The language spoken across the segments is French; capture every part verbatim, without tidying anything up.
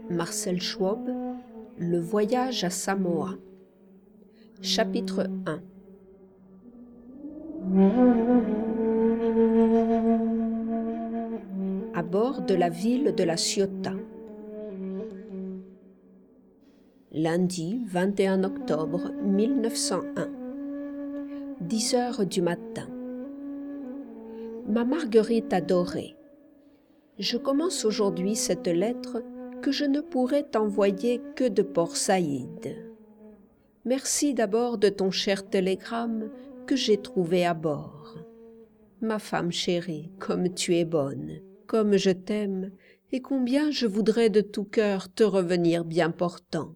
Marcel Schwob, Le voyage à Samoa. Chapitre un. À bord de la ville de La Ciotat. Lundi vingt et un octobre mille neuf cent un. dix heures du matin. Ma Marguerite adorée, je commence aujourd'hui cette lettre que je ne pourrai t'envoyer que de Port Saïd. Merci d'abord de ton cher télégramme que j'ai trouvé à bord. Ma femme chérie, comme tu es bonne, comme je t'aime, et combien je voudrais de tout cœur te revenir bien portant.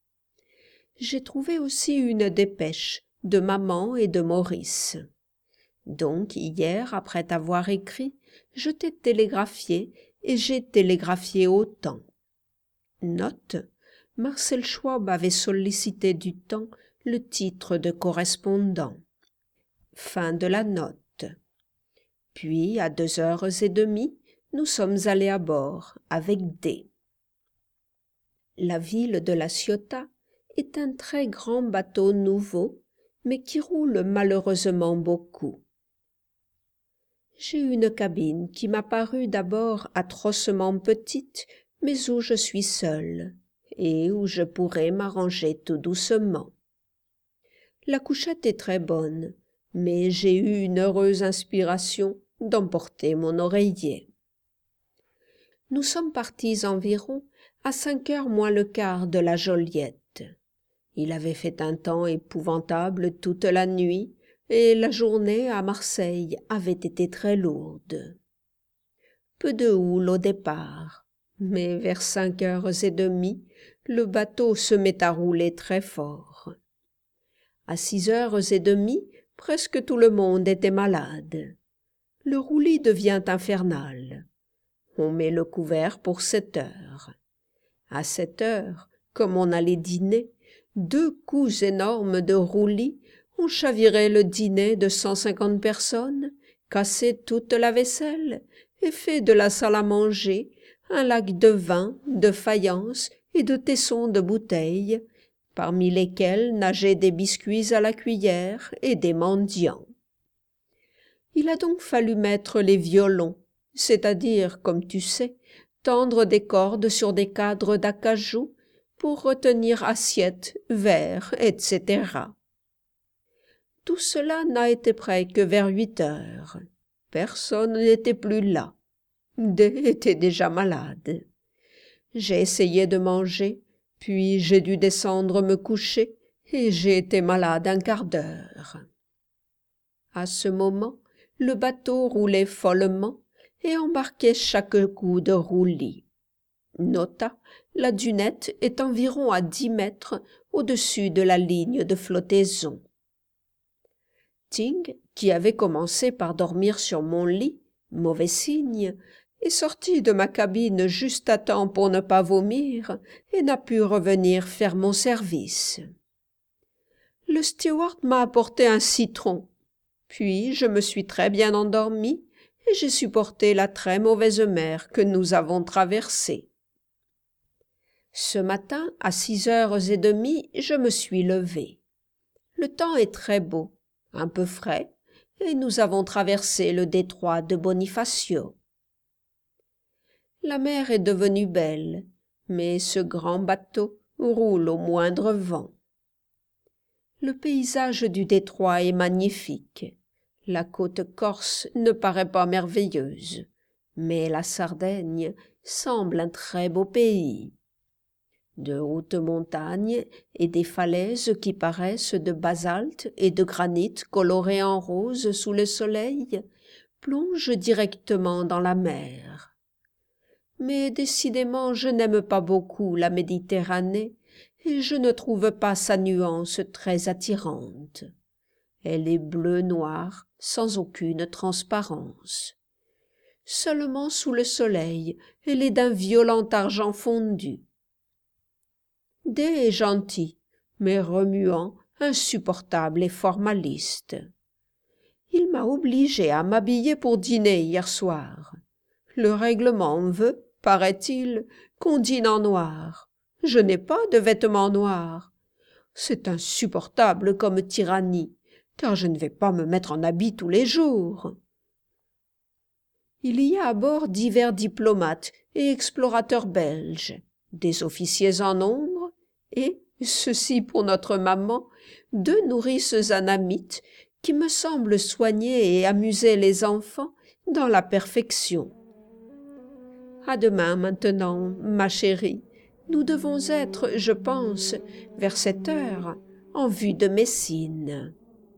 J'ai trouvé aussi une dépêche de maman et de Maurice. Donc hier, après t'avoir écrit, je t'ai télégraphié et j'ai télégraphié autant. Note, Marcel Schwob avait sollicité du temps le titre de correspondant. Fin de la note. Puis, à deux heures et demie, nous sommes allés à bord avec D. La ville de La Ciotat est un très grand bateau nouveau, mais qui roule malheureusement beaucoup. J'ai une cabine qui m'a paru d'abord atrocement petite, mais où je suis seule, et où je pourrais m'arranger tout doucement. La couchette est très bonne, mais j'ai eu une heureuse inspiration d'emporter mon oreiller. Nous sommes partis environ à cinq heures moins le quart de la Joliette. Il avait fait un temps épouvantable toute la nuit, et la journée à Marseille avait été très lourde. Peu de houle au départ, mais vers cinq heures et demie, le bateau se met à rouler très fort. À six heures et demie, presque tout le monde était malade. Le roulis devient infernal. On met le couvert pour sept heures. À sept heures, comme on allait dîner, deux coups énormes de roulis ont chaviré le dîner de cent cinquante personnes, cassé toute la vaisselle et fait de la salle à manger un lac de vin, de faïence et de tessons de bouteilles, parmi lesquels nageaient des biscuits à la cuillère et des mendiants. Il a donc fallu mettre les violons, c'est-à-dire, comme tu sais, tendre des cordes sur des cadres d'acajou pour retenir assiettes, verres, et cetera. Tout cela n'a été prêt que vers huit heures. Personne n'était plus là. D était déjà malade. J'ai essayé de manger, puis j'ai dû descendre me coucher, et j'ai été malade un quart d'heure. À ce moment, le bateau roulait follement et embarquait chaque coup de roulis. Nota, la dunette est environ à dix mètres au-dessus de la ligne de flottaison. Ting, qui avait commencé par dormir sur mon lit, mauvais signe, est sorti de ma cabine juste à temps pour ne pas vomir et n'a pu revenir faire mon service. Le steward m'a apporté un citron, puis je me suis très bien endormie et j'ai supporté la très mauvaise mer que nous avons traversée. Ce matin, à six heures et demie, je me suis levée. Le temps est très beau, un peu frais, et nous avons traversé le détroit de Bonifacio. La mer est devenue belle, mais ce grand bateau roule au moindre vent. Le paysage du détroit est magnifique. La côte corse ne paraît pas merveilleuse, mais la Sardaigne semble un très beau pays. De hautes montagnes et des falaises qui paraissent de basalte et de granit colorés en rose sous le soleil plongent directement dans la mer. Mais décidément je n'aime pas beaucoup la Méditerranée et je ne trouve pas sa nuance très attirante. Elle est bleu-noir sans aucune transparence. Seulement sous le soleil elle est d'un violent argent fondu. D est gentil, mais remuant, insupportable et formaliste. Il m'a obligé à m'habiller pour dîner hier soir. Le règlement veut, Paraît-il qu'on dîne en noir. Je n'ai pas de vêtements noirs. C'est insupportable comme tyrannie, car je ne vais pas me mettre en habit tous les jours. Il y a à bord divers diplomates et explorateurs belges, des officiers en nombre, et, ceci pour notre maman, deux nourrices anamites qui me semblent soigner et amuser les enfants dans la perfection. À demain maintenant, ma chérie. Nous devons être, je pense, vers cette heure, en vue de Messine.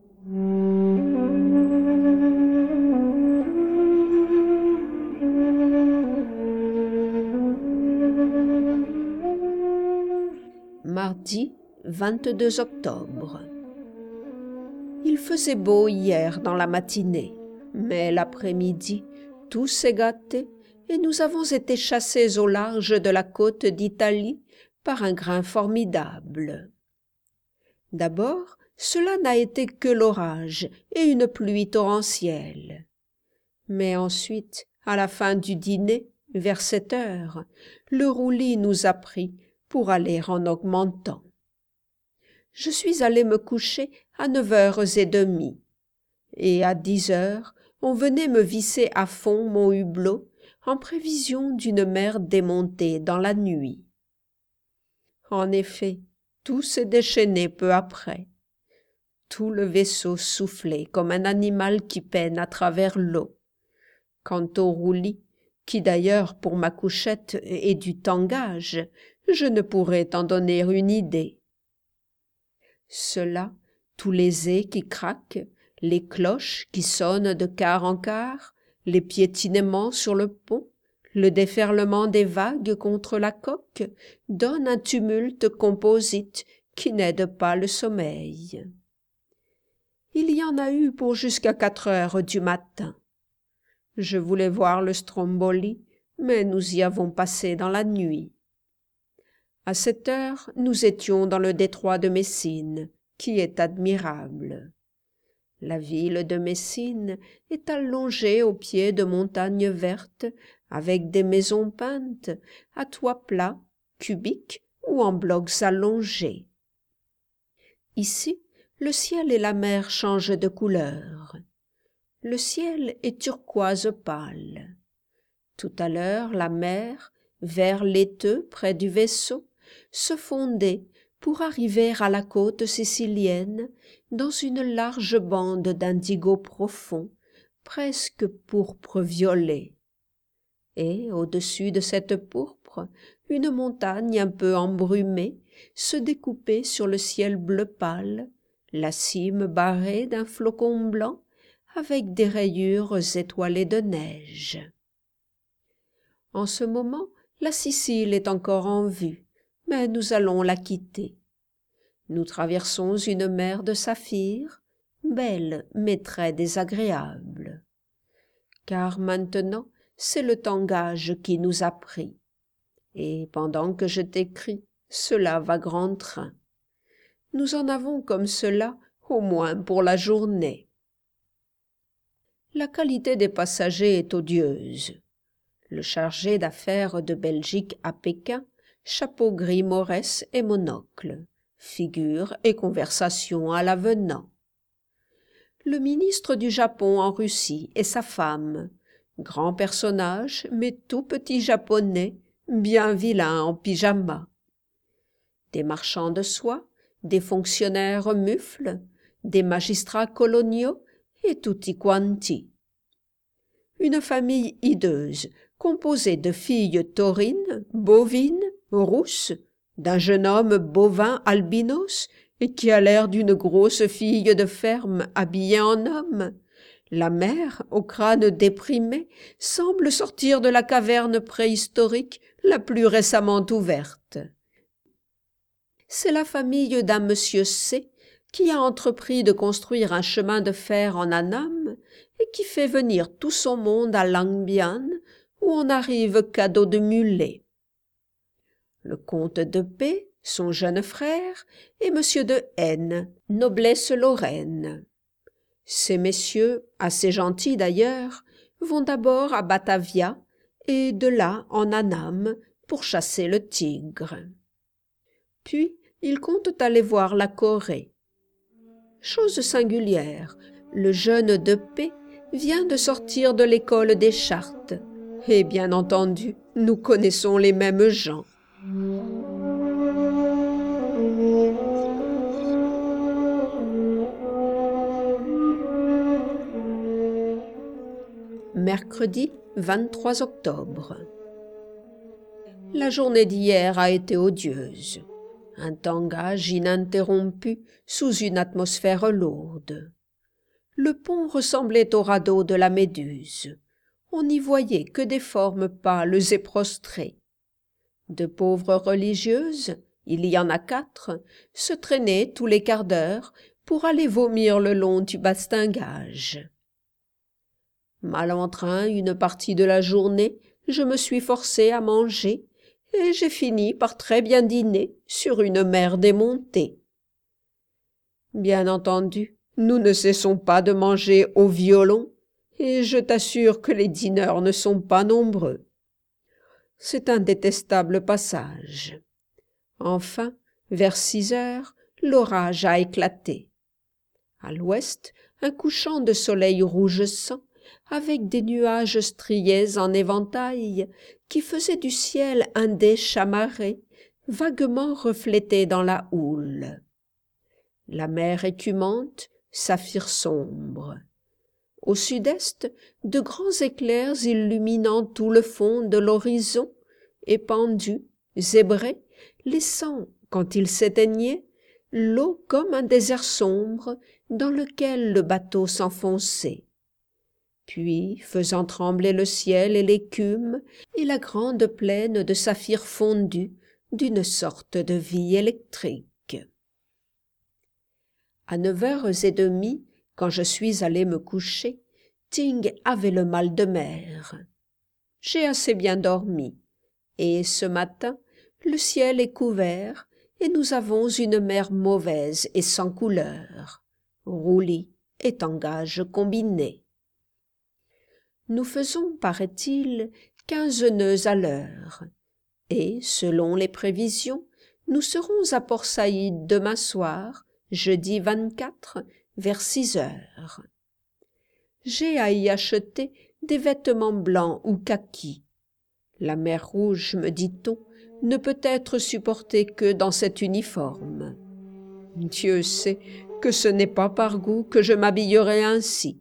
Mardi vingt-deux octobre. Il faisait beau hier dans la matinée, mais l'après-midi, tout s'est gâté et nous avons été chassés au large de la côte d'Italie par un grain formidable. D'abord, cela n'a été que l'orage et une pluie torrentielle. Mais ensuite, à la fin du dîner, vers sept heures, le roulis nous a pris pour aller en augmentant. Je suis allé me coucher à neuf heures et demie, et à dix heures, on venait me visser à fond mon hublot en prévision d'une mer démontée dans la nuit. En effet, tout s'est déchaîné peu après. Tout le vaisseau soufflait comme un animal qui peine à travers l'eau. Quant au roulis, qui d'ailleurs pour ma couchette est du tangage, je ne pourrais t'en donner une idée. Cela, tous les ais qui craquent, les cloches qui sonnent de quart en quart, les piétinements sur le pont, le déferlement des vagues contre la coque, donnent un tumulte composite qui n'aide pas le sommeil. Il y en a eu pour jusqu'à quatre heures du matin. Je voulais voir le Stromboli, mais nous y avons passé dans la nuit. À cette heure, nous étions dans le détroit de Messine, qui est admirable. La ville de Messine est allongée au pied de montagnes vertes, avec des maisons peintes, à toit plat, cubiques ou en blocs allongés. Ici, le ciel et la mer changent de couleur. Le ciel est turquoise pâle. Tout à l'heure, la mer, vert laiteux près du vaisseau, se fondait pour arriver à la côte sicilienne dans une large bande d'indigo profond, presque pourpre violet. Et, au-dessus de cette pourpre, une montagne un peu embrumée se découpait sur le ciel bleu pâle, la cime barrée d'un flocon blanc avec des rayures étoilées de neige. En ce moment, la Sicile est encore en vue, mais nous allons la quitter. Nous traversons une mer de saphir, belle mais très désagréable. Car maintenant, c'est le tangage qui nous a pris. Et pendant que je t'écris, cela va grand train. Nous en avons comme cela, au moins pour la journée. La qualité des passagers est odieuse. Le chargé d'affaires de Belgique à Pékin, chapeau gris moresse et monocle, figure et conversation à l'avenant. Le ministre du Japon en Russie et sa femme, grand personnage mais tout petit japonais, bien vilain en pyjama. Des marchands de soie, des fonctionnaires mufles, des magistrats coloniaux et tutti quanti. Une famille hideuse, composée de filles taurines, bovines, rousses, d'un jeune homme bovin albinos et qui a l'air d'une grosse fille de ferme habillée en homme. La mère, au crâne déprimé, semble sortir de la caverne préhistorique la plus récemment ouverte. C'est la famille d'un monsieur C qui a entrepris de construire un chemin de fer en Annam et qui fait venir tout son monde à Langbian, où on arrive qu'à dos de mulet. Le comte de P, son jeune frère, et monsieur de N, noblesse lorraine. Ces messieurs, assez gentils d'ailleurs, vont d'abord à Batavia et de là en Annam pour chasser le tigre. Puis ils comptent aller voir la Corée. Chose singulière, le jeune de paix vient de sortir de l'école des chartes, et bien entendu, nous connaissons les mêmes gens. Mercredi vingt-trois octobre. La journée d'hier a été odieuse. Un tangage ininterrompu sous une atmosphère lourde. Le pont ressemblait au radeau de la Méduse. On n'y voyait que des formes pâles et prostrées. De pauvres religieuses, il y en a quatre, se traînaient tous les quarts d'heure pour aller vomir le long du bastingage. Mal en train une partie de la journée, je me suis forcé à manger, et j'ai fini par très bien dîner sur une mer démontée. Bien entendu, nous ne cessons pas de manger au violon, et je t'assure que les dîneurs ne sont pas nombreux. C'est un détestable passage. Enfin, vers six heures, l'orage a éclaté. À l'ouest, un couchant de soleil rouge sang, avec des nuages striés en éventail, qui faisaient du ciel un dais chamarré, vaguement reflété dans la houle. La mer écumante, saphir sombre. Au sud-est, de grands éclairs illuminant tout le fond de l'horizon, épandus, zébrés, laissant, quand ils s'éteignaient, l'eau comme un désert sombre dans lequel le bateau s'enfonçait. Puis, faisant trembler le ciel et l'écume, et la grande plaine de saphir fondu d'une sorte de vie électrique. À neuf heures et demie, quand je suis allé me coucher, Ting avait le mal de mer. J'ai assez bien dormi, et ce matin, le ciel est couvert, et nous avons une mer mauvaise et sans couleur, roulis et tangage combinés. Nous faisons, paraît-il, quinze nœuds à l'heure, et, selon les prévisions, nous serons à Port Saïd demain soir, jeudi vingt-quatre, vers six heures. J'ai à y acheter des vêtements blancs ou kakis. La mer Rouge, me dit-on, ne peut être supportée que dans cet uniforme. Dieu sait que ce n'est pas par goût que je m'habillerai ainsi.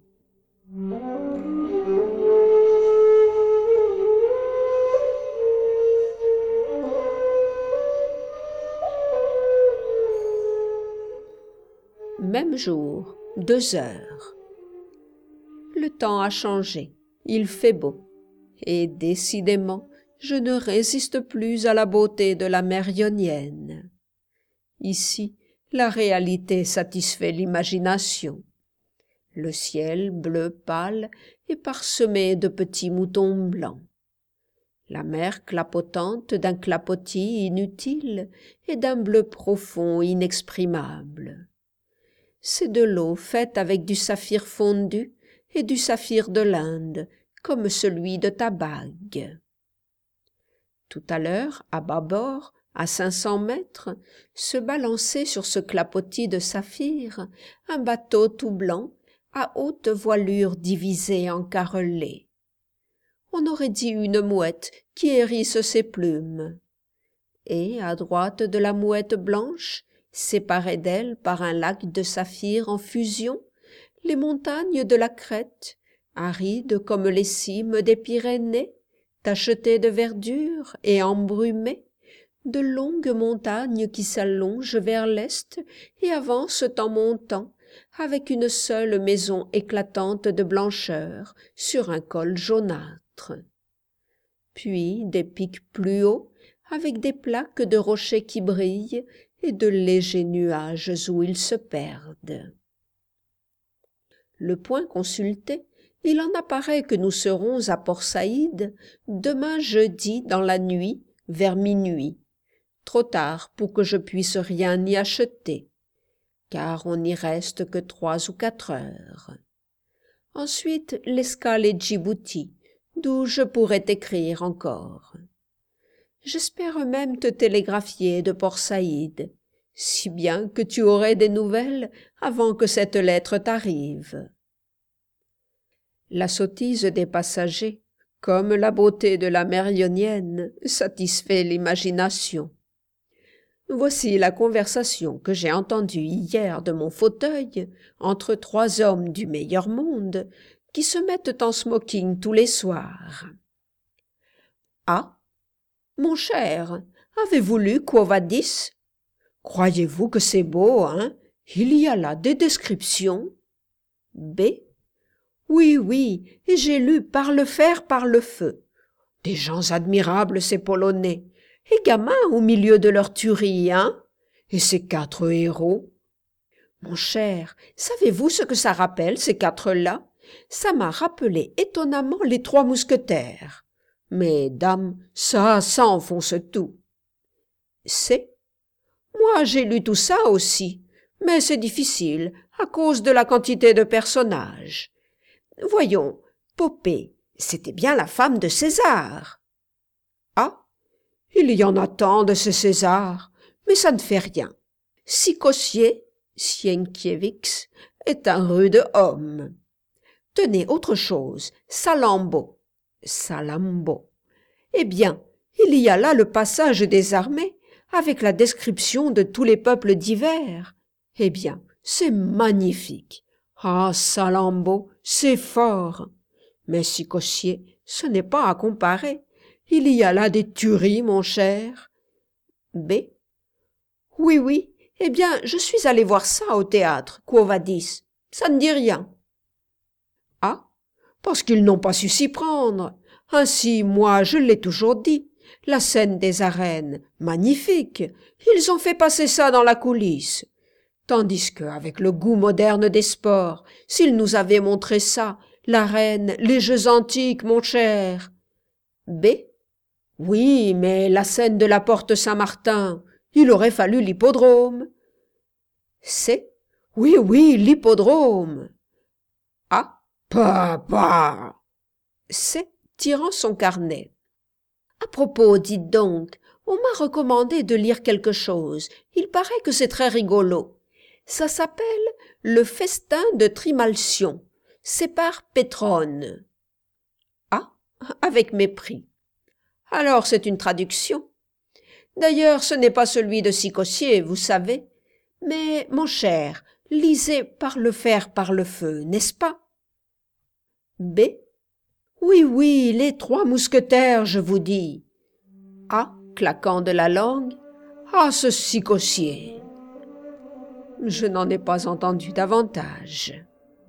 Même jour, deux heures. Le temps a changé, il fait beau, et décidément, je ne résiste plus à la beauté de la mer ionienne. Ici, la réalité satisfait l'imagination. Le ciel bleu pâle est parsemé de petits moutons blancs. La mer clapotante d'un clapotis inutile et d'un bleu profond inexprimable. C'est de l'eau faite avec du saphir fondu et du saphir de l'Inde, comme celui de ta bague. Tout à l'heure, à bâbord, à cinq cents mètres, se balançait sur ce clapotis de saphir un bateau tout blanc, à haute voilure divisée en carrelets. On aurait dit une mouette qui hérisse ses plumes. Et, à droite de la mouette blanche, séparées d'elle par un lac de saphir en fusion, les montagnes de la Crète, arides comme les cimes des Pyrénées, tachetées de verdure et embrumées, de longues montagnes qui s'allongent vers l'est et avancent en montant, avec une seule maison éclatante de blancheur sur un col jaunâtre. Puis des pics plus hauts, avec des plaques de rochers qui brillent et de légers nuages où ils se perdent. Le point consulté, il en apparaît que nous serons à Port Saïd demain jeudi dans la nuit, vers minuit, trop tard pour que je puisse rien y acheter, car on n'y reste que trois ou quatre heures. Ensuite, l'escale est Djibouti, d'où je pourrais t'écrire encore. J'espère même te télégraphier de Port Saïd, si bien que tu aurais des nouvelles avant que cette lettre t'arrive. » La sottise des passagers, comme la beauté de la mer Ionienne, satisfait l'imagination. Voici la conversation que j'ai entendue hier de mon fauteuil entre trois hommes du meilleur monde qui se mettent en smoking tous les soirs. « Ah, mon cher, avez-vous lu Quo Vadis? Croyez-vous que c'est beau, hein? Il y a là des descriptions. » B. Oui, oui, et j'ai lu Par le fer, par le feu. Des gens admirables, ces Polonais, et gamins au milieu de leur tuerie, hein? Et ces quatre héros. Mon cher, savez-vous ce que ça rappelle, ces quatre-là? Ça m'a rappelé étonnamment les trois mousquetaires. Mais, dame, ça, ça enfonce tout. C'est. Moi, j'ai lu tout ça aussi, mais c'est difficile, à cause de la quantité de personnages. Voyons, Popée, c'était bien la femme de César. Ah, il y en a tant de ces Césars, mais ça ne fait rien. Sicossier, Sienkiewicz, est un rude homme. Tenez, autre chose, Salammbô, Salammbô. Eh bien, il y a là le passage des armées, avec la description de tous les peuples divers. Eh bien, c'est magnifique. Ah, Salammbô, c'est fort. Mais Sicossier, ce n'est pas à comparer. Il y a là des tueries, mon cher. B. Oui, oui, eh bien, je suis allé voir ça au théâtre, Quo Vadis. Ça ne dit rien. Ah, parce qu'ils n'ont pas su s'y prendre. Ainsi, moi, je l'ai toujours dit. La scène des arènes, magnifique. Ils ont fait passer ça dans la coulisse. Tandis que, avec le goût moderne des sports, s'ils nous avaient montré ça, l'arène, les jeux antiques, mon cher. B. Oui, mais la scène de la porte Saint-Martin, il aurait fallu l'hippodrome. C. Oui, oui, l'hippodrome. A. Papa. C. Tirant son carnet. À propos, dites donc, on m'a recommandé de lire quelque chose. Il paraît que c'est très rigolo. Ça s'appelle « Le festin de Trimalcion ». C'est par Pétrone. Ah, avec mépris. Alors c'est une traduction. D'ailleurs, ce n'est pas celui de Sicossier, vous savez. Mais, mon cher, lisez Par le fer, par le feu, n'est-ce pas? B. Oui, oui, les trois mousquetaires, je vous dis. A. Claquant de la langue. Ah, ce Sicossier. Je n'en ai pas entendu davantage.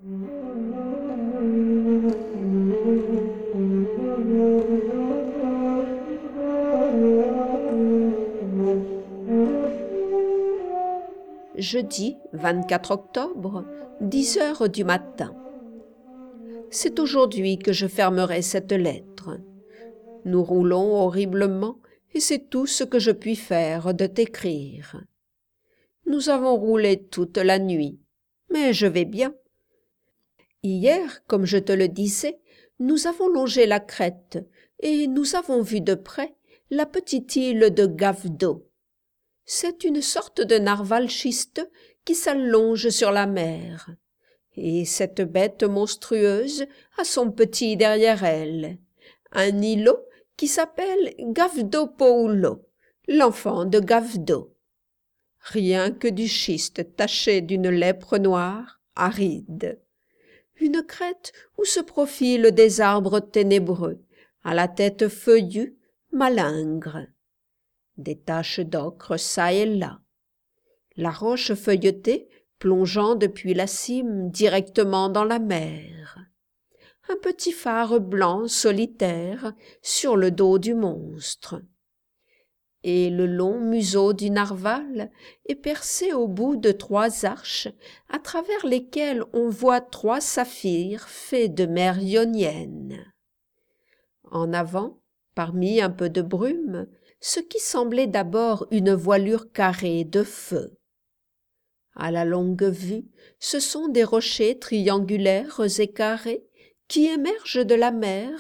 Jeudi vingt-quatre octobre, dix heures du matin. C'est aujourd'hui que je fermerai cette lettre. Nous roulons horriblement et c'est tout ce que je puis faire de t'écrire. Nous avons roulé toute la nuit, mais je vais bien. Hier, comme je te le disais, nous avons longé la crête et nous avons vu de près la petite île de Gavdo. C'est une sorte de narval schisteux qui s'allonge sur la mer. Et cette bête monstrueuse a son petit derrière elle, un îlot qui s'appelle Gavdopoulo, l'enfant de Gavdo. Rien que du schiste taché d'une lèpre noire, aride. Une crête où se profilent des arbres ténébreux, à la tête feuillue, malingre. Des taches d'ocre çà et là. La roche feuilletée plongeant depuis la cime directement dans la mer. Un petit phare blanc solitaire sur le dos du monstre. Et le long museau du narval est percé au bout de trois arches à travers lesquelles on voit trois saphirs faits de mer ionienne. En avant, parmi un peu de brume, ce qui semblait d'abord une voilure carrée de feu. À la longue vue, ce sont des rochers triangulaires et carrés qui émergent de la mer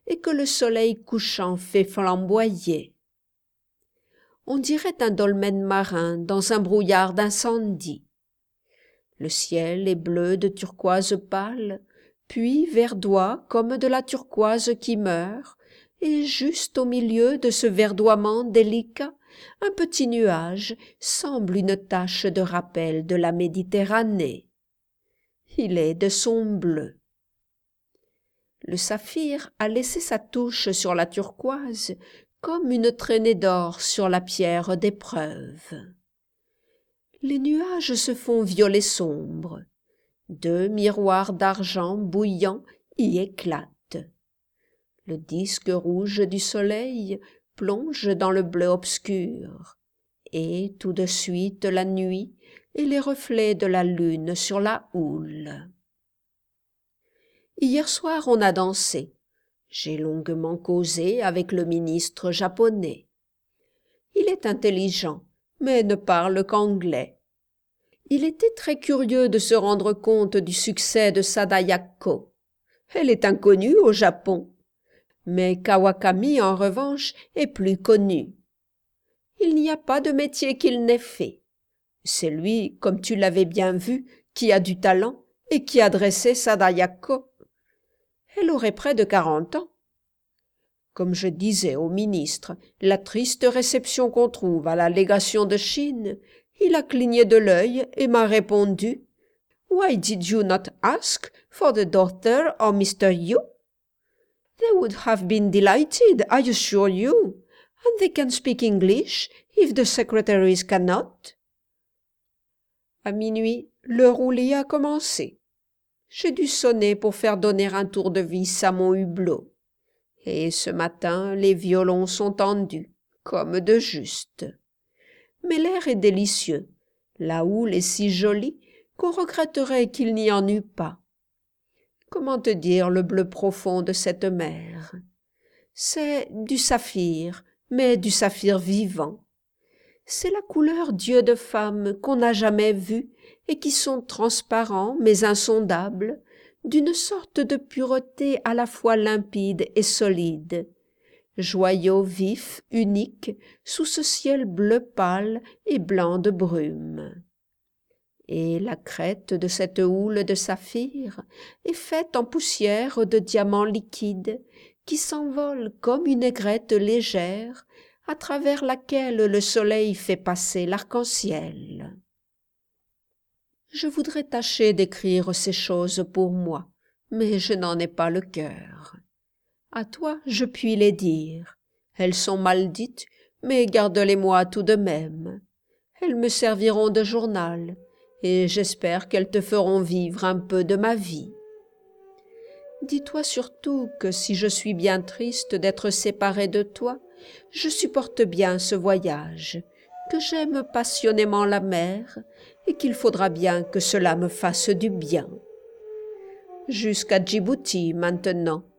et que le soleil couchant fait flamboyer. On dirait un dolmen marin dans un brouillard d'incendie. Le ciel est bleu de turquoise pâle, puis verdoie comme de la turquoise qui meurt, et juste au milieu de ce verdoiement délicat, un petit nuage semble une tache de rappel de la Méditerranée. Il est de son bleu. Le saphir a laissé sa touche sur la turquoise comme une traînée d'or sur la pierre d'épreuve. Les nuages se font violet sombre. Deux miroirs d'argent bouillant y éclatent. Le disque rouge du soleil plonge dans le bleu obscur, et tout de suite la nuit et les reflets de la lune sur la houle. Hier soir on a dansé. J'ai longuement causé avec le ministre japonais. Il est intelligent, mais ne parle qu'anglais. Il était très curieux de se rendre compte du succès de Sadayako. Elle est inconnue au Japon. Mais Kawakami, en revanche, est plus connu. Il n'y a pas de métier qu'il n'ait fait. C'est lui, comme tu l'avais bien vu, qui a du talent et qui a dressé Sadayako. Elle aurait près de quarante ans. Comme je disais au ministre, la triste réception qu'on trouve à la légation de Chine, il a cligné de l'œil et m'a répondu « Why did you not ask for the daughter of Mister Yu? They would have been delighted, I assure you, and they can speak English if the secretaries cannot. » À minuit, le roulis a commencé. J'ai dû sonner pour faire donner un tour de vis à mon hublot. Et ce matin, les violons sont tendus, comme de juste. Mais l'air est délicieux. La houle est si jolie qu'on regretterait qu'il n'y en eût pas. Comment te dire le bleu profond de cette mer? C'est du saphir, mais du saphir vivant. C'est la couleur d'yeux de femme qu'on n'a jamais vue et qui sont transparents mais insondables, d'une sorte de pureté à la fois limpide et solide. Joyau vif, unique, sous ce ciel bleu pâle et blanc de brume. Et la crête de cette houle de saphir est faite en poussière de diamants liquides qui s'envolent comme une aigrette légère à travers laquelle le soleil fait passer l'arc-en-ciel. Je voudrais tâcher d'écrire ces choses pour moi, mais je n'en ai pas le cœur. À toi, je puis les dire. Elles sont mal dites, mais garde-les-moi tout de même. Elles me serviront de journal, et j'espère qu'elles te feront vivre un peu de ma vie. Dis-toi surtout que si je suis bien triste d'être séparée de toi, je supporte bien ce voyage, que j'aime passionnément la mer, et qu'il faudra bien que cela me fasse du bien. Jusqu'à Djibouti maintenant,